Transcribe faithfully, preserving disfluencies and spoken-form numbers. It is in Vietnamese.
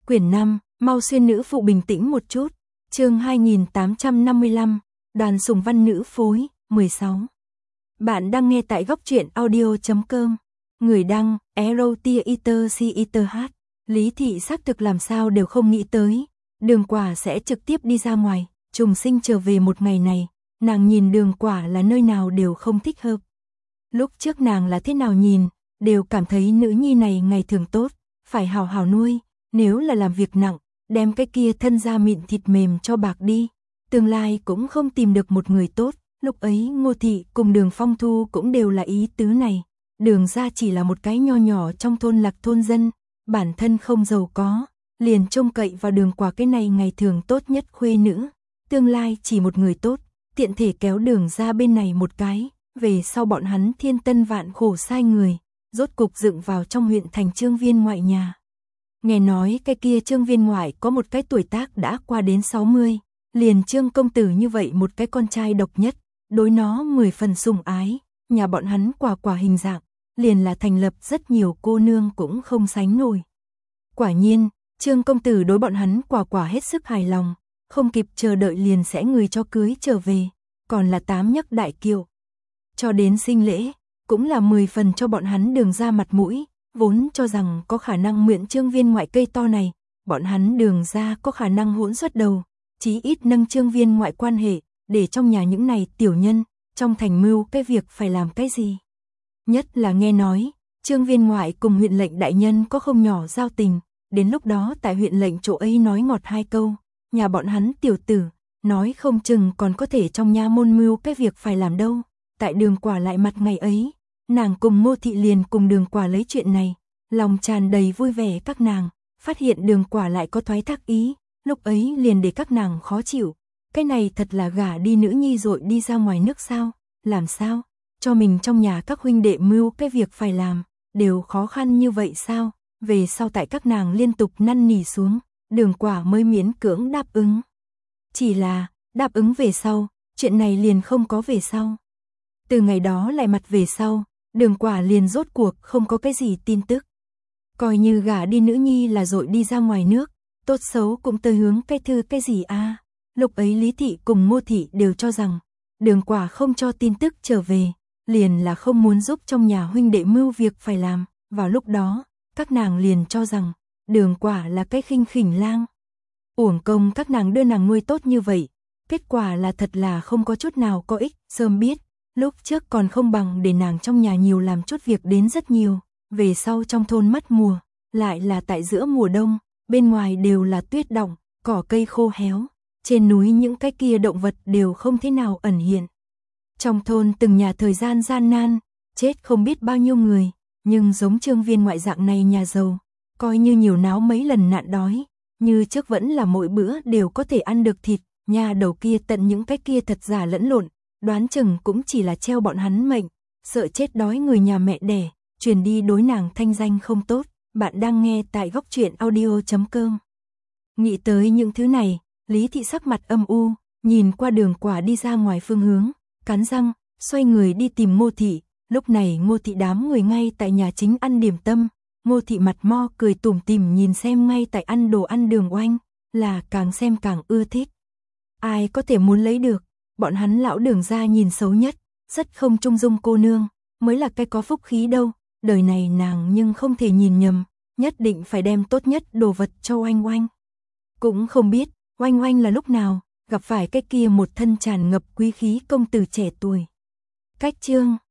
Quyển năm, mau xuyên nữ phụ bình tĩnh một chút. Chương hai nghìn tám trăm năm mươi lăm, Đoàn Sùng Văn nữ phối, mười sáu. Bạn đang nghe tại góc truyện audio chấm com. Người đăng, Erotia Iter Si Iter H. Lý Thị xác thực làm sao đều không nghĩ tới. Đường Quả sẽ trực tiếp đi ra ngoài, trùng sinh trở về một ngày này. Nàng nhìn Đường Quả là nơi nào đều không thích hợp. Lúc trước nàng là thế nào nhìn, đều cảm thấy nữ nhi này ngày thường tốt, phải hào hào nuôi. Nếu là làm việc nặng, đem cái kia thân da mịn thịt mềm cho bạc đi. Tương lai cũng không tìm được một người tốt. Lúc ấy Ngô Thị cùng Đường Phong Thu cũng đều là ý tứ này. Đường ra chỉ là một cái nho nhỏ trong thôn lạc thôn dân, bản thân không giàu có, liền trông cậy vào Đường Quả cái này ngày thường tốt nhất khuê nữ. Tương lai chỉ một người tốt, tiện thể kéo Đường ra bên này một cái, về sau bọn hắn thiên tân vạn khổ sai người, rốt cục dựng vào trong huyện thành Trương Viên ngoại nhà. Nghe nói cái kia Trương Viên ngoại có một cái tuổi tác đã qua đến sáu mươi, liền Trương công tử như vậy một cái con trai độc nhất, đối nó mười phần sủng ái, nhà bọn hắn quả quả hình dạng, liền là thành lập rất nhiều cô nương cũng không sánh nổi. Quả nhiên, Trương công tử đối bọn hắn quả quả hết sức hài lòng, không kịp chờ đợi liền sẽ người cho cưới trở về, còn là tám nhấc đại kiệu. Cho đến sinh lễ, cũng là mười phần cho bọn hắn Đường ra mặt mũi, vốn cho rằng có khả năng mượn Trương Viên ngoại cây to này, bọn hắn Đường ra có khả năng hỗn xuất đầu, chí ít nâng Trương Viên ngoại quan hệ, để trong nhà những này tiểu nhân, trong thành mưu cái việc phải làm cái gì. Nhất là nghe nói, Trương Viên ngoại cùng huyện lệnh đại nhân có không nhỏ giao tình, đến lúc đó tại huyện lệnh chỗ ấy nói ngọt hai câu, nhà bọn hắn tiểu tử, nói không chừng còn có thể trong nha môn mưu cái việc phải làm đâu. Tại Đường Quả lại mặt ngày ấy, nàng cùng Ngô Thị liền cùng Đường Quả lấy chuyện này, lòng tràn đầy vui vẻ các nàng, phát hiện Đường Quả lại có thoái thác ý, lúc ấy liền để các nàng khó chịu. Cái này thật là gả đi nữ nhi rồi đi ra ngoài nước sao, làm sao, cho mình trong nhà các huynh đệ mưu cái việc phải làm, đều khó khăn như vậy sao, về sau tại các nàng liên tục năn nỉ xuống, Đường Quả mới miễn cưỡng đáp ứng. Chỉ là, đáp ứng về sau, chuyện này liền không có về sau. Từ ngày đó lại mặt về sau, Đường Quả liền rốt cuộc không có cái gì tin tức. Coi như gả đi nữ nhi là dội đi ra ngoài nước, tốt xấu cũng tới hướng cái thư cái gì a. À. Lúc ấy Lý Thị cùng Ngô Thị đều cho rằng, Đường Quả không cho tin tức trở về, liền là không muốn giúp trong nhà huynh đệ mưu việc phải làm. Vào lúc đó, các nàng liền cho rằng, Đường Quả là cái khinh khỉnh lang. Uổng công các nàng đưa nàng nuôi tốt như vậy, kết quả là thật là không có chút nào có ích, sớm biết. Lúc trước còn không bằng để nàng trong nhà nhiều làm chút việc đến rất nhiều, về sau trong thôn mất mùa, lại là tại giữa mùa đông, bên ngoài đều là tuyết đọng, cỏ cây khô héo, trên núi những cái kia động vật đều không thế nào ẩn hiện. Trong thôn từng nhà thời gian gian nan, chết không biết bao nhiêu người, nhưng giống Trương Viên ngoại dạng này nhà giàu, coi như nhiều náo mấy lần nạn đói, như trước vẫn là mỗi bữa đều có thể ăn được thịt, nhà đầu kia tận những cái kia thật giả lẫn lộn. Đoán chừng cũng chỉ là treo bọn hắn mệnh, sợ chết đói người nhà mẹ đẻ, truyền đi đối nàng thanh danh không tốt. Bạn đang nghe tại góc truyện audio chấm com. Nghĩ tới những thứ này, Lý Thị sắc mặt âm u, nhìn qua Đường Quả đi ra ngoài phương hướng, cắn răng, xoay người đi tìm Ngô Thị. Lúc này Ngô Thị đám người ngay tại nhà chính ăn điểm tâm, Ngô Thị mặt mo cười tủm tỉm nhìn xem ngay tại ăn đồ ăn Đường Oanh, là càng xem càng ưa thích. Ai có thể muốn lấy được. Bọn hắn lão Đường ra nhìn xấu nhất, rất không trung dung cô nương, mới là cái có phúc khí đâu, đời này nàng nhưng không thể nhìn nhầm, nhất định phải đem tốt nhất đồ vật cho Oanh Oanh. Cũng không biết, Oanh Oanh là lúc nào, gặp phải cái kia một thân tràn ngập quý khí công tử trẻ tuổi. Cách chương